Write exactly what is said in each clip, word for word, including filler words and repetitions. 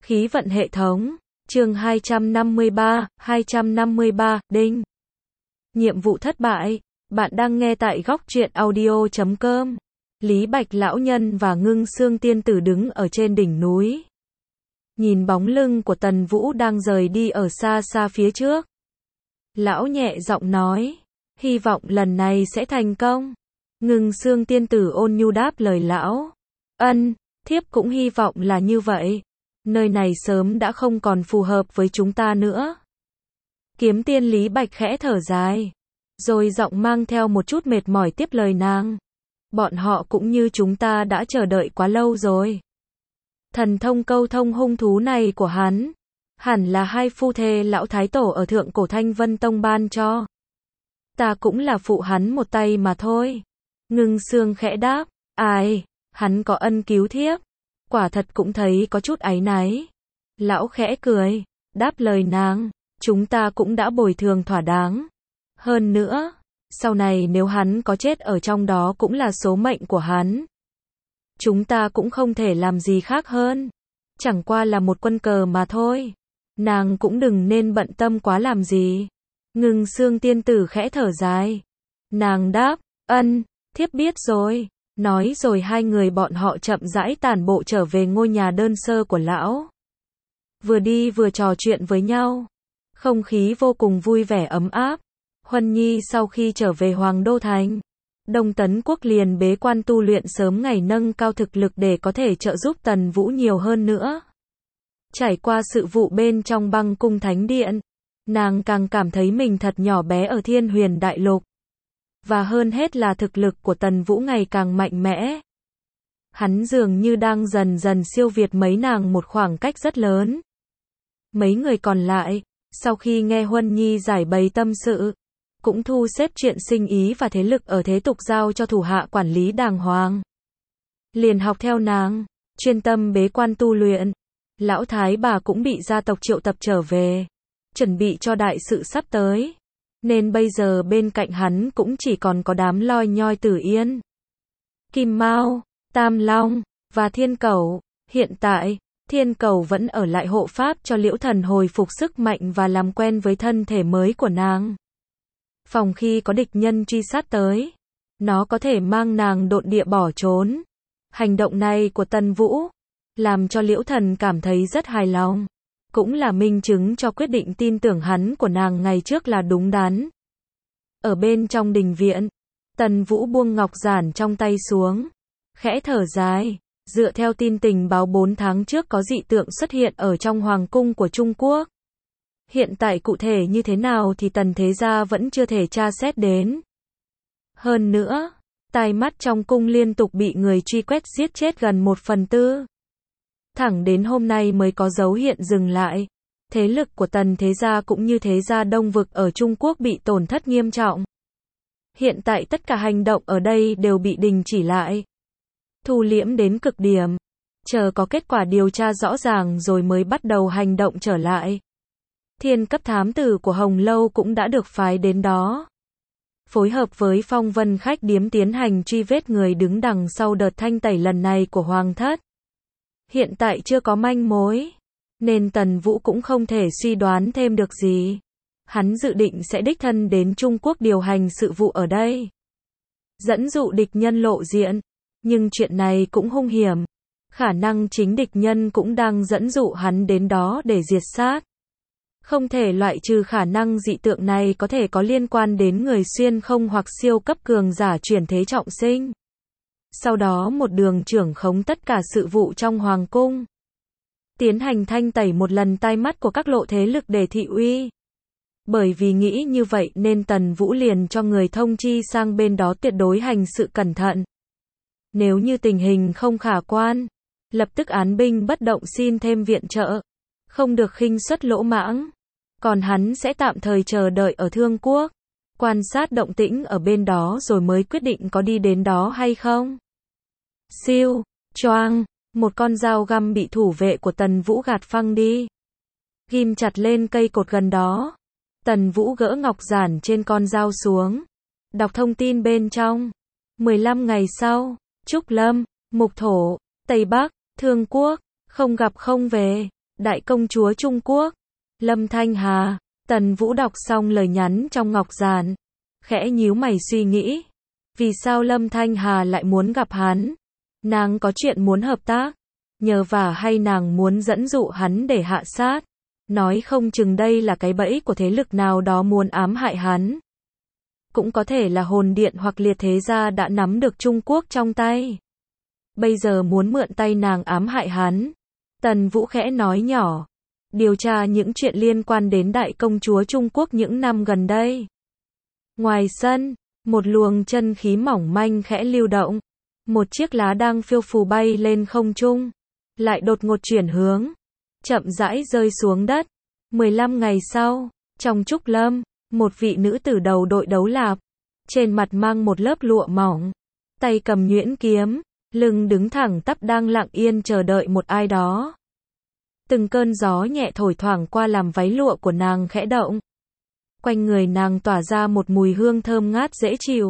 Khí vận hệ thống, chương hai trăm năm mươi ba, hai trăm năm mươi ba, đinh. Nhiệm vụ thất bại, bạn đang nghe tại góc truyện audio chấm com. Lý Bạch lão nhân và Ngưng Xương tiên tử đứng ở trên đỉnh núi. Nhìn bóng lưng của Tần Vũ đang rời đi ở xa xa phía trước. Lão nhẹ giọng nói, hy vọng lần này sẽ thành công. Ngưng Xương tiên tử ôn nhu đáp lời lão. Ân, thiếp cũng hy vọng là như vậy. Nơi này sớm đã không còn phù hợp với chúng ta nữa. Kiếm tiên Lý Bạch khẽ thở dài, rồi giọng mang theo một chút mệt mỏi tiếp lời nàng. Bọn họ cũng như chúng ta đã chờ đợi quá lâu rồi. Thần thông câu thông hung thú này của hắn, hẳn là hai phu thê lão thái tổ ở thượng cổ Thanh Vân Tông ban cho. Ta cũng là phụ hắn một tay mà thôi. Ngưng Xương khẽ đáp, ai, hắn có ân cứu thiếp. Quả thật cũng thấy có chút áy náy. Lão khẽ cười, đáp lời nàng, chúng ta cũng đã bồi thường thỏa đáng. Hơn nữa, sau này nếu hắn có chết ở trong đó cũng là số mệnh của hắn. Chúng ta cũng không thể làm gì khác hơn. Chẳng qua là một quân cờ mà thôi. Nàng cũng đừng nên bận tâm quá làm gì. Ngưng Xương tiên tử khẽ thở dài. Nàng đáp, ân, thiếp biết rồi. Nói rồi hai người bọn họ chậm rãi tản bộ trở về ngôi nhà đơn sơ của lão. Vừa đi vừa trò chuyện với nhau. Không khí vô cùng vui vẻ ấm áp. Huân Nhi sau khi trở về Hoàng Đô Thành, Đông Tấn Quốc liền bế quan tu luyện sớm ngày nâng cao thực lực để có thể trợ giúp Tần Vũ nhiều hơn nữa. Trải qua sự vụ bên trong Băng Cung Thánh Điện, nàng càng cảm thấy mình thật nhỏ bé ở Thiên Huyền Đại Lục. Và hơn hết là thực lực của Tần Vũ ngày càng mạnh mẽ. Hắn dường như đang dần dần siêu việt mấy nàng một khoảng cách rất lớn. Mấy người còn lại, sau khi nghe Huân Nhi giải bày tâm sự, cũng thu xếp chuyện sinh ý và thế lực ở thế tục giao cho thủ hạ quản lý đàng hoàng. Liền học theo nàng, chuyên tâm bế quan tu luyện. Lão thái bà cũng bị gia tộc triệu tập trở về, chuẩn bị cho đại sự sắp tới. Nên bây giờ bên cạnh hắn cũng chỉ còn có đám loi nhoi Tử Yên, Kim Mao, Tam Long, và Thiên Cẩu. Hiện tại, Thiên Cẩu vẫn ở lại hộ pháp cho Liễu Thần hồi phục sức mạnh và làm quen với thân thể mới của nàng. Phòng khi có địch nhân truy sát tới, nó có thể mang nàng độn địa bỏ trốn. Hành động này của Tần Vũ, làm cho Liễu Thần cảm thấy rất hài lòng. Cũng là minh chứng cho quyết định tin tưởng hắn của nàng ngày trước là đúng đắn. Ở bên trong đình viện, Tần Vũ buông ngọc giản trong tay xuống, khẽ thở dài, dựa theo tin tình báo bốn tháng trước có dị tượng xuất hiện ở trong hoàng cung của Trung Quốc. Hiện tại cụ thể như thế nào thì Tần thế gia vẫn chưa thể tra xét đến. Hơn nữa, tai mắt trong cung liên tục bị người truy quét giết chết gần một phần tư. Thẳng đến hôm nay mới có dấu hiện dừng lại. Thế lực của Tần thế gia cũng như thế gia Đông Vực ở Trung Quốc bị tổn thất nghiêm trọng. Hiện tại tất cả hành động ở đây đều bị đình chỉ lại, thu liễm đến cực điểm, chờ có kết quả điều tra rõ ràng rồi mới bắt đầu hành động trở lại. Thiên cấp thám tử của Hồng Lâu cũng đã được phái đến đó, phối hợp với Phong Vân khách điếm tiến hành truy vết người đứng đằng sau đợt thanh tẩy lần này của Hoàng thất. Hiện tại chưa có manh mối, nên Tần Vũ cũng không thể suy đoán thêm được gì. Hắn dự định sẽ đích thân đến Trung Quốc điều hành sự vụ ở đây, dẫn dụ địch nhân lộ diện. Nhưng chuyện này cũng hung hiểm, khả năng chính địch nhân cũng đang dẫn dụ hắn đến đó để diệt sát. Không thể loại trừ khả năng dị tượng này có thể có liên quan đến người xuyên không hoặc siêu cấp cường giả chuyển thế trọng sinh. Sau đó một đường trưởng khống tất cả sự vụ trong hoàng cung, tiến hành thanh tẩy một lần tai mắt của các lộ thế lực để thị uy. Bởi vì nghĩ như vậy nên Tần Vũ liền cho người thông chi sang bên đó tuyệt đối hành sự cẩn thận. Nếu như tình hình không khả quan, lập tức án binh bất động xin thêm viện trợ, không được khinh suất lỗ mãng. Còn hắn sẽ tạm thời chờ đợi ở Thương Quốc, quan sát động tĩnh ở bên đó rồi mới quyết định có đi đến đó hay không. Siêu, choang, một con dao găm bị thủ vệ của Tần Vũ gạt phăng đi, ghim chặt lên cây cột gần đó. Tần Vũ gỡ ngọc giản trên con dao xuống, đọc thông tin bên trong. mười lăm ngày sau, Trúc Lâm, Mục Thổ, Tây Bắc, Thương Quốc, không gặp không về. Đại công chúa Trung Quốc, Lâm Thanh Hà. Tần Vũ đọc xong lời nhắn trong ngọc giản, khẽ nhíu mày suy nghĩ. Vì sao Lâm Thanh Hà lại muốn gặp hắn? Nàng có chuyện muốn hợp tác? Nhờ vả hay nàng muốn dẫn dụ hắn để hạ sát? Nói không chừng đây là cái bẫy của thế lực nào đó muốn ám hại hắn. Cũng có thể là hồn điện hoặc liệt thế gia đã nắm được Trung Quốc trong tay. Bây giờ muốn mượn tay nàng ám hại hắn. Tần Vũ khẽ nói nhỏ. Điều tra những chuyện liên quan đến đại công chúa Trung Quốc những năm gần đây. Ngoài sân, một luồng chân khí mỏng manh khẽ lưu động. Một chiếc lá đang phiêu phù bay lên không trung. Lại đột ngột chuyển hướng. Chậm rãi rơi xuống đất. mười lăm ngày sau, trong trúc lâm, một vị nữ tử đầu đội đấu lạp. Trên mặt mang một lớp lụa mỏng. Tay cầm nhuyễn kiếm. Lưng đứng thẳng tắp đang lặng yên chờ đợi một ai đó. Từng cơn gió nhẹ thổi thoảng qua làm váy lụa của nàng khẽ động. Quanh người nàng tỏa ra một mùi hương thơm ngát dễ chịu.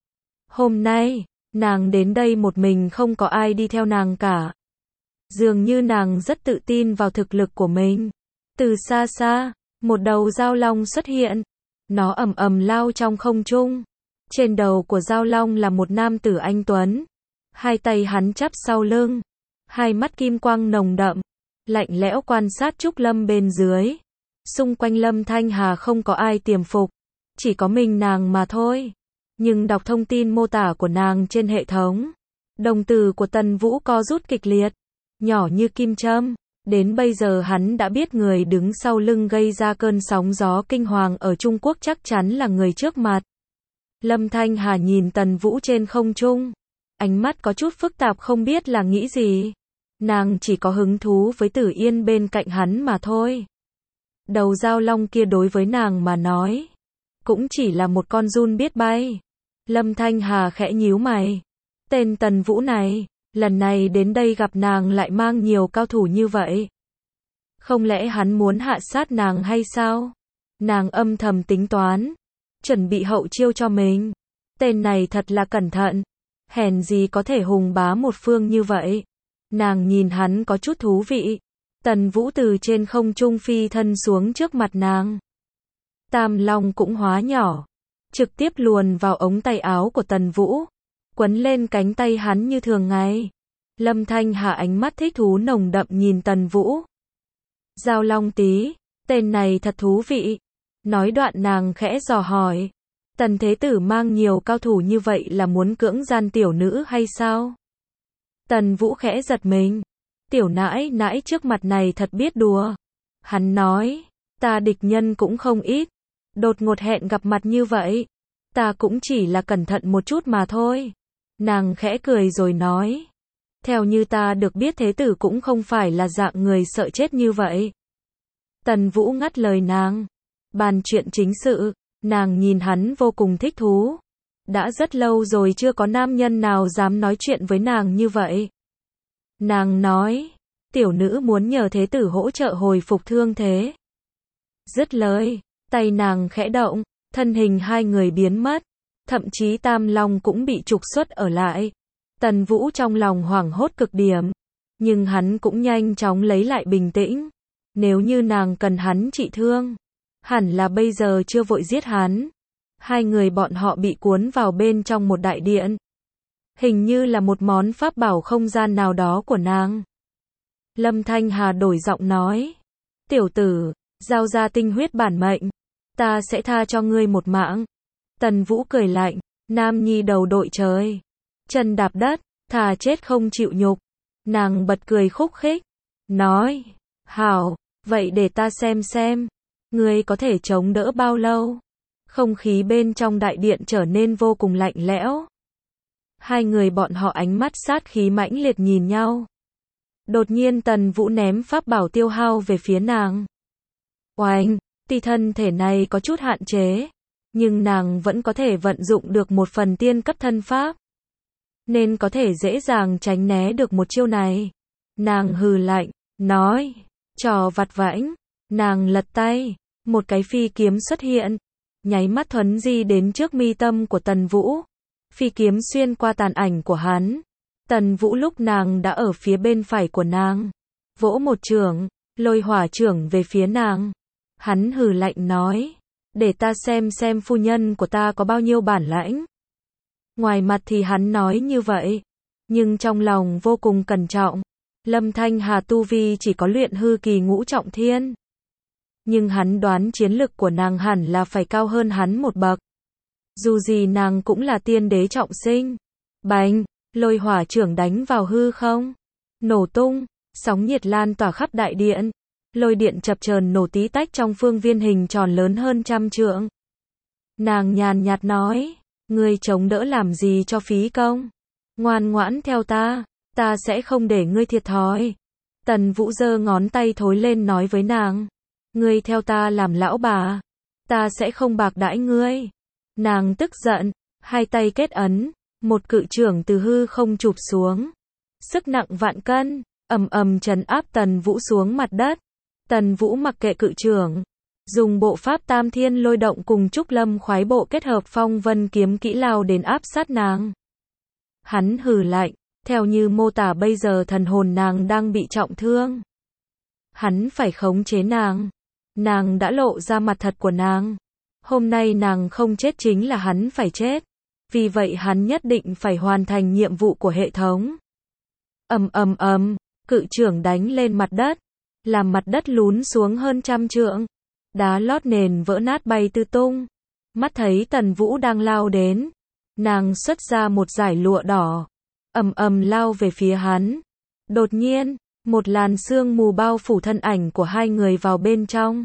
Hôm nay, nàng đến đây một mình không có ai đi theo nàng cả. Dường như nàng rất tự tin vào thực lực của mình. Từ xa xa, một đầu dao long xuất hiện. Nó ầm ầm lao trong không trung. Trên đầu của dao long là một nam tử anh tuấn. Hai tay hắn chắp sau lưng. Hai mắt kim quang nồng đậm. Lạnh lẽo quan sát trúc lâm bên dưới. Xung quanh Lâm Thanh Hà không có ai tiềm phục. Chỉ có mình nàng mà thôi. Nhưng đọc thông tin mô tả của nàng trên hệ thống. Đồng tử của Tần Vũ co rút kịch liệt. Nhỏ như kim châm. Đến bây giờ hắn đã biết người đứng sau lưng gây ra cơn sóng gió kinh hoàng ở Trung Quốc chắc chắn là người trước mặt. Lâm Thanh Hà nhìn Tần Vũ trên không trung. Ánh mắt có chút phức tạp không biết là nghĩ gì. Nàng chỉ có hứng thú với Tử Yên bên cạnh hắn mà thôi. Đầu dao long kia đối với nàng mà nói. Cũng chỉ là một con giun biết bay. Lâm Thanh Hà khẽ nhíu mày. Tên Tần Vũ này, lần này đến đây gặp nàng lại mang nhiều cao thủ như vậy. Không lẽ hắn muốn hạ sát nàng hay sao? Nàng âm thầm tính toán. Chuẩn bị hậu chiêu cho mình. Tên này thật là cẩn thận. Hèn gì có thể hùng bá một phương như vậy. Nàng nhìn hắn có chút thú vị. Tần Vũ từ trên không trung phi thân xuống trước mặt nàng. Tam long cũng hóa nhỏ. Trực tiếp luồn vào ống tay áo của Tần Vũ. Quấn lên cánh tay hắn như thường ngày. Lâm Thanh Hà ánh mắt thích thú nồng đậm nhìn Tần Vũ. Giao long tí, tên này thật thú vị. Nói đoạn nàng khẽ dò hỏi. Tần thế tử mang nhiều cao thủ như vậy là muốn cưỡng gian tiểu nữ hay sao? Tần Vũ khẽ giật mình. Tiểu nãi nãi trước mặt này thật biết đùa. Hắn nói, ta địch nhân cũng không ít. Đột ngột hẹn gặp mặt như vậy. Ta cũng chỉ là cẩn thận một chút mà thôi. Nàng khẽ cười rồi nói. Theo như ta được biết thế tử cũng không phải là dạng người sợ chết như vậy. Tần Vũ ngắt lời nàng. Bàn chuyện chính sự, nàng nhìn hắn vô cùng thích thú. Đã rất lâu rồi chưa có nam nhân nào dám nói chuyện với nàng như vậy. Nàng nói, tiểu nữ muốn nhờ thế tử hỗ trợ hồi phục thương thế. Dứt lời, tay nàng khẽ động, thân hình hai người biến mất. Thậm chí Tam Long cũng bị trục xuất ở lại. Tần Vũ trong lòng hoảng hốt cực điểm. Nhưng hắn cũng nhanh chóng lấy lại bình tĩnh. Nếu như nàng cần hắn trị thương, hẳn là bây giờ chưa vội giết hắn. Hai người bọn họ bị cuốn vào bên trong một đại điện. Hình như là một món pháp bảo không gian nào đó của nàng. Lâm Thanh Hà đổi giọng nói. Tiểu tử, giao ra tinh huyết bản mệnh. Ta sẽ tha cho ngươi một mạng. Tần Vũ cười lạnh. Nam nhi đầu đội trời. Chân đạp đất, thà chết không chịu nhục. Nàng bật cười khúc khích. Nói. Hảo, vậy để ta xem xem. Ngươi có thể chống đỡ bao lâu? Không khí bên trong đại điện trở nên vô cùng lạnh lẽo. Hai người bọn họ ánh mắt sát khí mãnh liệt nhìn nhau. Đột nhiên Tần Vũ ném pháp bảo tiêu hao về phía nàng. Oanh, tuy thân thể này có chút hạn chế, nhưng nàng vẫn có thể vận dụng được một phần tiên cấp thân pháp. Nên có thể dễ dàng tránh né được một chiêu này. Nàng hừ lạnh, nói, trò vặt vãnh. Nàng lật tay, một cái phi kiếm xuất hiện. Nháy mắt thuấn di đến trước mi tâm của Tần Vũ. Phi kiếm xuyên qua tàn ảnh của hắn. Tần Vũ lúc nàng đã ở phía bên phải của nàng. Vỗ một chưởng, lôi hỏa chưởng về phía nàng. Hắn hừ lạnh nói, để ta xem xem phu nhân của ta có bao nhiêu bản lãnh. Ngoài mặt thì hắn nói như vậy, nhưng trong lòng vô cùng cẩn trọng. Lâm Thanh Hà tu vi chỉ có luyện hư kỳ ngũ trọng thiên. Nhưng hắn đoán chiến lực của nàng hẳn là phải cao hơn hắn một bậc. Dù gì nàng cũng là tiên đế trọng sinh. Bành, lôi hỏa chưởng đánh vào hư không. Nổ tung, sóng nhiệt lan tỏa khắp đại điện. Lôi điện chập chờn nổ tí tách trong phương viên hình tròn lớn hơn trăm trượng. Nàng nhàn nhạt nói, ngươi chống đỡ làm gì cho phí công. Ngoan ngoãn theo ta, ta sẽ không để ngươi thiệt thòi. Tần Vũ giơ ngón tay thối lên nói với nàng, ngươi theo ta làm lão bà, ta sẽ không bạc đãi ngươi. Nàng tức giận, hai tay kết ấn, một cự chưởng từ hư không chụp xuống. Sức nặng vạn cân, ầm ầm trấn áp Tần Vũ xuống mặt đất. Tần Vũ mặc kệ cự chưởng, dùng bộ pháp tam thiên lôi động cùng trúc lâm khoái bộ kết hợp phong vân kiếm kỹ lao đến áp sát nàng. Hắn hừ lạnh, theo như mô tả bây giờ thần hồn nàng đang bị trọng thương. Hắn phải khống chế nàng. Nàng đã lộ ra mặt thật của nàng. Hôm nay nàng không chết chính là hắn phải chết. Vì vậy hắn nhất định phải hoàn thành nhiệm vụ của hệ thống. Ầm ầm ầm, cự chưởng đánh lên mặt đất, làm mặt đất lún xuống hơn trăm trượng. Đá lót nền vỡ nát bay tứ tung. Mắt thấy Tần Vũ đang lao đến, nàng xuất ra một dải lụa đỏ, ầm ầm lao về phía hắn. Đột nhiên, một làn sương mù bao phủ thân ảnh của hai người vào bên trong.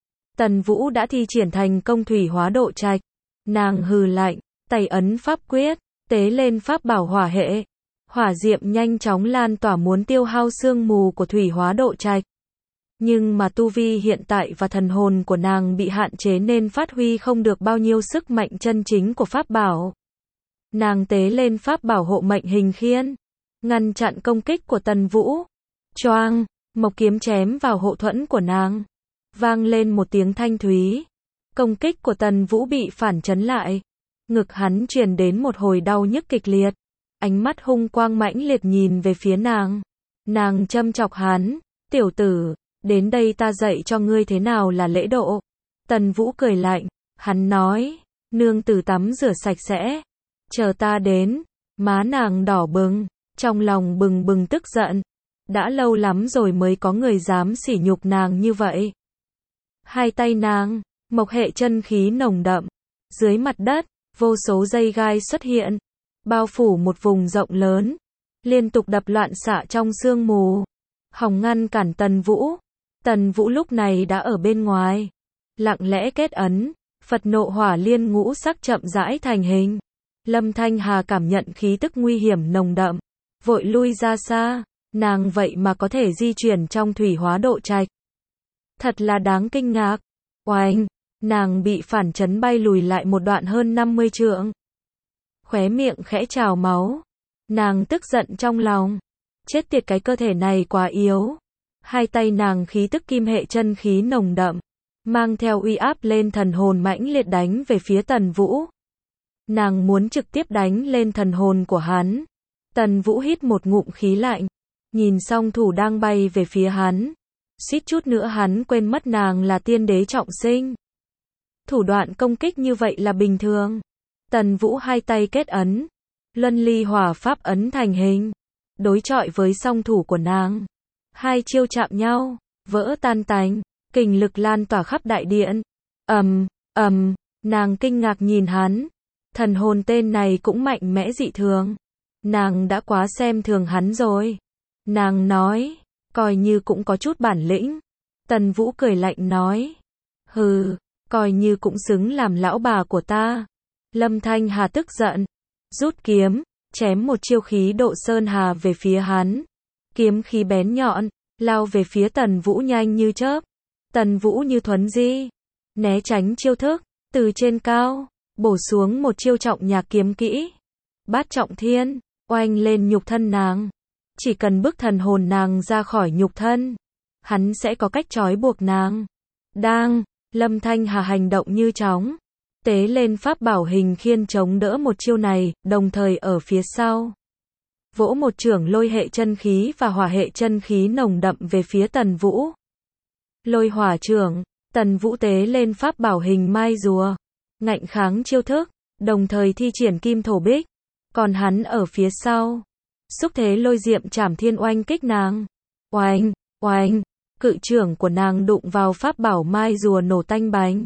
Tần Vũ đã thi triển thành công thủy hóa độ trạch. Nàng hừ lạnh, tay ấn pháp quyết, tế lên pháp bảo hỏa hệ. Hỏa diệm nhanh chóng lan tỏa muốn tiêu hao sương mù của thủy hóa độ trạch. Nhưng mà tu vi hiện tại và thần hồn của nàng bị hạn chế nên phát huy không được bao nhiêu sức mạnh chân chính của pháp bảo. Nàng tế lên pháp bảo hộ mệnh hình khiên, ngăn chặn công kích của Tần Vũ. Choang, mộc kiếm chém vào hộ thuẫn của nàng. Vang lên một tiếng thanh thúy. Công kích của Tần Vũ bị phản chấn lại. Ngực hắn truyền đến một hồi đau nhức kịch liệt. Ánh mắt hung quang mãnh liệt nhìn về phía nàng. Nàng châm chọc hắn, tiểu tử, đến đây ta dạy cho ngươi thế nào là lễ độ. Tần Vũ cười lạnh, hắn nói, nương tử tắm rửa sạch sẽ, chờ ta đến. Má nàng đỏ bừng, trong lòng bừng bừng tức giận. Đã lâu lắm rồi mới có người dám sỉ nhục nàng như vậy. Hai tay nàng, mộc hệ chân khí nồng đậm. Dưới mặt đất, vô số dây gai xuất hiện, bao phủ một vùng rộng lớn, liên tục đập loạn xạ trong sương mù, hòng ngăn cản Tần Vũ. Tần Vũ lúc này đã ở bên ngoài, lặng lẽ kết ấn, Phật nộ hỏa liên ngũ sắc chậm rãi thành hình. Lâm Thanh Hà cảm nhận khí tức nguy hiểm nồng đậm, vội lui ra xa. Nàng vậy mà có thể di chuyển trong thủy hóa độ trạch. Thật là đáng kinh ngạc. Oanh, nàng bị phản chấn bay lùi lại một đoạn hơn năm mươi trượng. Khóe miệng khẽ trào máu. Nàng tức giận trong lòng. Chết tiệt, cái cơ thể này quá yếu. Hai tay nàng khí tức kim hệ chân khí nồng đậm, mang theo uy áp lên thần hồn mãnh liệt đánh về phía Tần Vũ. Nàng muốn trực tiếp đánh lên thần hồn của hắn. Tần Vũ hít một ngụm khí lạnh, nhìn song thủ đang bay về phía hắn. Suýt chút nữa hắn quên mất nàng là tiên đế trọng sinh. Thủ đoạn công kích như vậy là bình thường. Tần Vũ hai tay kết ấn, luân ly hỏa pháp ấn thành hình, đối chọi với song thủ của nàng. Hai chiêu chạm nhau, vỡ tan tành, kình lực lan tỏa khắp đại điện. Ầm, ầm, nàng kinh ngạc nhìn hắn. Thần hồn tên này cũng mạnh mẽ dị thường. Nàng đã quá xem thường hắn rồi. Nàng nói, coi như cũng có chút bản lĩnh. Tần Vũ cười lạnh nói, hừ, coi như cũng xứng làm lão bà của ta. Lâm Thanh Hà tức giận, rút kiếm, chém một chiêu khí độ sơn hà về phía hắn. Kiếm khí bén nhọn, lao về phía Tần Vũ nhanh như chớp. Tần Vũ như thuấn di, né tránh chiêu thức, từ trên cao, bổ xuống một chiêu trọng nhạc kiếm kỹ. Bát trọng thiên, oanh lên nhục thân nàng. Chỉ cần bức thần hồn nàng ra khỏi nhục thân, hắn sẽ có cách trói buộc nàng. Đang, Lâm Thanh Hà hành động như chóng, tế lên pháp bảo hình khiên chống đỡ một chiêu này, đồng thời ở phía sau vỗ một chưởng lôi hệ chân khí và hỏa hệ chân khí nồng đậm về phía Tần Vũ. Lôi hỏa trưởng, Tần Vũ tế lên pháp bảo hình mai rùa, ngạnh kháng chiêu thức, đồng thời thi triển kim thổ bích. Còn hắn ở phía sau, xúc thế lôi diệm trảm thiên oanh kích nàng. Oanh, oanh, cự trưởng của nàng đụng vào pháp bảo mai rùa nổ tanh bánh.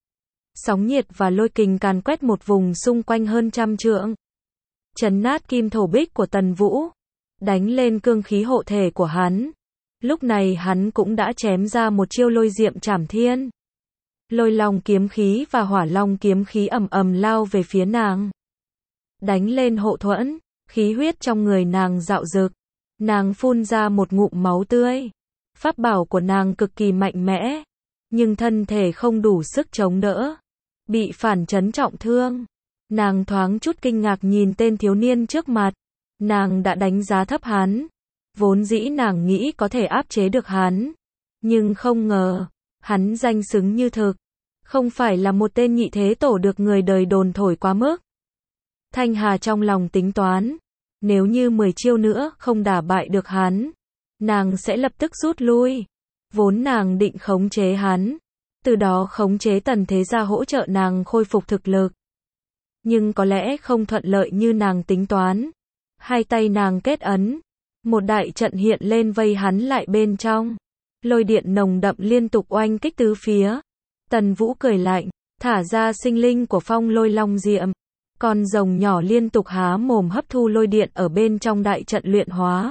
Sóng nhiệt và lôi kình càn quét một vùng xung quanh hơn trăm trượng. Chấn nát kim thổ bích của Tần Vũ, đánh lên cương khí hộ thể của hắn. Lúc này hắn cũng đã chém ra một chiêu lôi diệm trảm thiên. Lôi long kiếm khí và hỏa long kiếm khí ầm ầm lao về phía nàng. Đánh lên hộ thuẫn, khí huyết trong người nàng dạo dực. Nàng phun ra một ngụm máu tươi. Pháp bảo của nàng cực kỳ mạnh mẽ, nhưng thân thể không đủ sức chống đỡ. Bị phản chấn trọng thương. Nàng thoáng chút kinh ngạc nhìn tên thiếu niên trước mặt. Nàng đã đánh giá thấp hắn. Vốn dĩ nàng nghĩ có thể áp chế được hắn. Nhưng không ngờ, hắn danh xứng như thực. Không phải là một tên nhị thế tổ được người đời đồn thổi quá mức. Thanh Hà trong lòng tính toán. Nếu như mười chiêu nữa không đả bại được hắn, nàng sẽ lập tức rút lui. Vốn nàng định khống chế hắn. Từ đó khống chế Tần Thế Gia hỗ trợ nàng khôi phục thực lực. Nhưng có lẽ không thuận lợi như nàng tính toán. Hai tay nàng kết ấn. Một đại trận hiện lên vây hắn lại bên trong. Lôi điện nồng đậm liên tục oanh kích tứ phía. Tần Vũ cười lạnh, thả ra sinh linh của phong lôi long diệm. Con rồng nhỏ liên tục há mồm hấp thu lôi điện ở bên trong đại trận luyện hóa.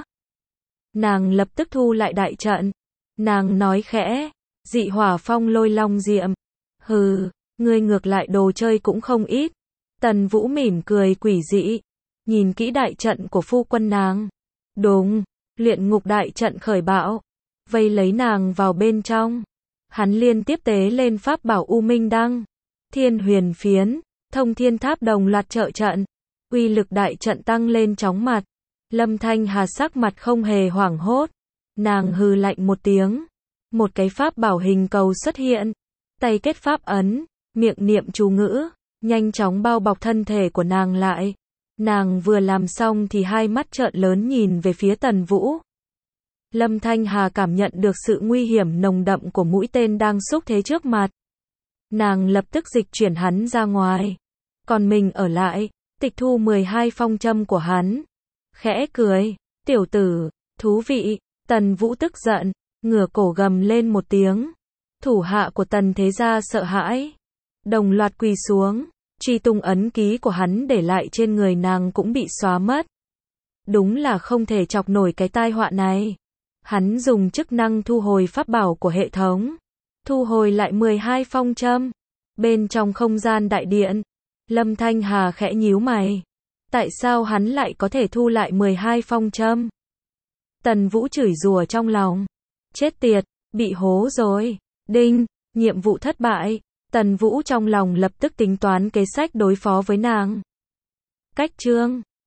Nàng lập tức thu lại đại trận. Nàng nói khẽ, dị hỏa phong lôi long diệm. Hừ, ngươi ngược lại đồ chơi cũng không ít. Tần Vũ mỉm cười quỷ dị, nhìn kỹ đại trận của phu quân nàng. Đúng, luyện ngục đại trận khởi bão, vây lấy nàng vào bên trong. Hắn liên tiếp tế lên pháp bảo U Minh Đăng, Thiên Huyền Phiến, Thông Thiên Tháp đồng loạt trợ trận. Uy lực đại trận tăng lên chóng mặt. Lâm Thanh Hà sắc mặt không hề hoảng hốt. Nàng hừ lạnh một tiếng. Một cái pháp bảo hình cầu xuất hiện. Tay kết pháp ấn, miệng niệm chú ngữ, nhanh chóng bao bọc thân thể của nàng lại. Nàng vừa làm xong thì hai mắt trợn lớn nhìn về phía Tần Vũ. Lâm Thanh Hà cảm nhận được sự nguy hiểm nồng đậm của mũi tên đang xúc thế trước mặt. Nàng lập tức dịch chuyển hắn ra ngoài. Còn mình ở lại, tịch thu mười hai phong châm của hắn. Khẽ cười, tiểu tử, thú vị. Tần Vũ tức giận, ngửa cổ gầm lên một tiếng. Thủ hạ của Tần Thế Gia sợ hãi, đồng loạt quỳ xuống. Truy tung ấn ký của hắn để lại trên người nàng cũng bị xóa mất. Đúng là không thể chọc nổi cái tai họa này. Hắn dùng chức năng thu hồi pháp bảo của hệ thống. Thu hồi lại mười hai phong châm. Bên trong không gian đại điện, Lâm Thanh Hà khẽ nhíu mày. Tại sao hắn lại có thể thu lại mười hai phong châm? Tần Vũ chửi rủa trong lòng. Chết tiệt, bị hố rồi. Đinh, nhiệm vụ thất bại. Tần Vũ trong lòng lập tức tính toán kế sách đối phó với nàng. Cách chương